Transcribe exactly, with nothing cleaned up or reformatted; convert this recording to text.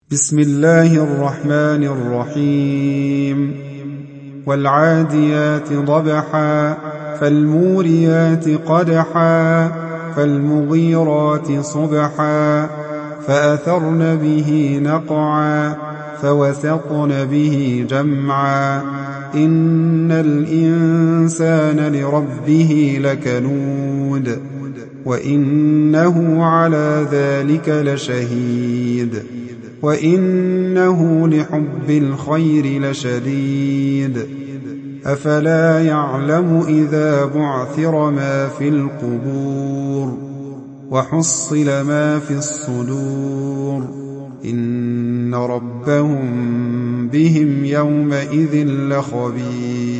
بسم الله الرحمن الرحيم والعاديات ضبحا فالموريات قدحا فالمغيرات صبحا فأثرن به نقعا فوسطن به جمعا إن الإنسان لربه لكنود وإنه على ذلك لشهيد وإنه لحب الخير لشديد أفلا يعلم إذا بعثر ما في القبور وحصل ما في الصدور إن ربهم بهم يومئذ لخبير.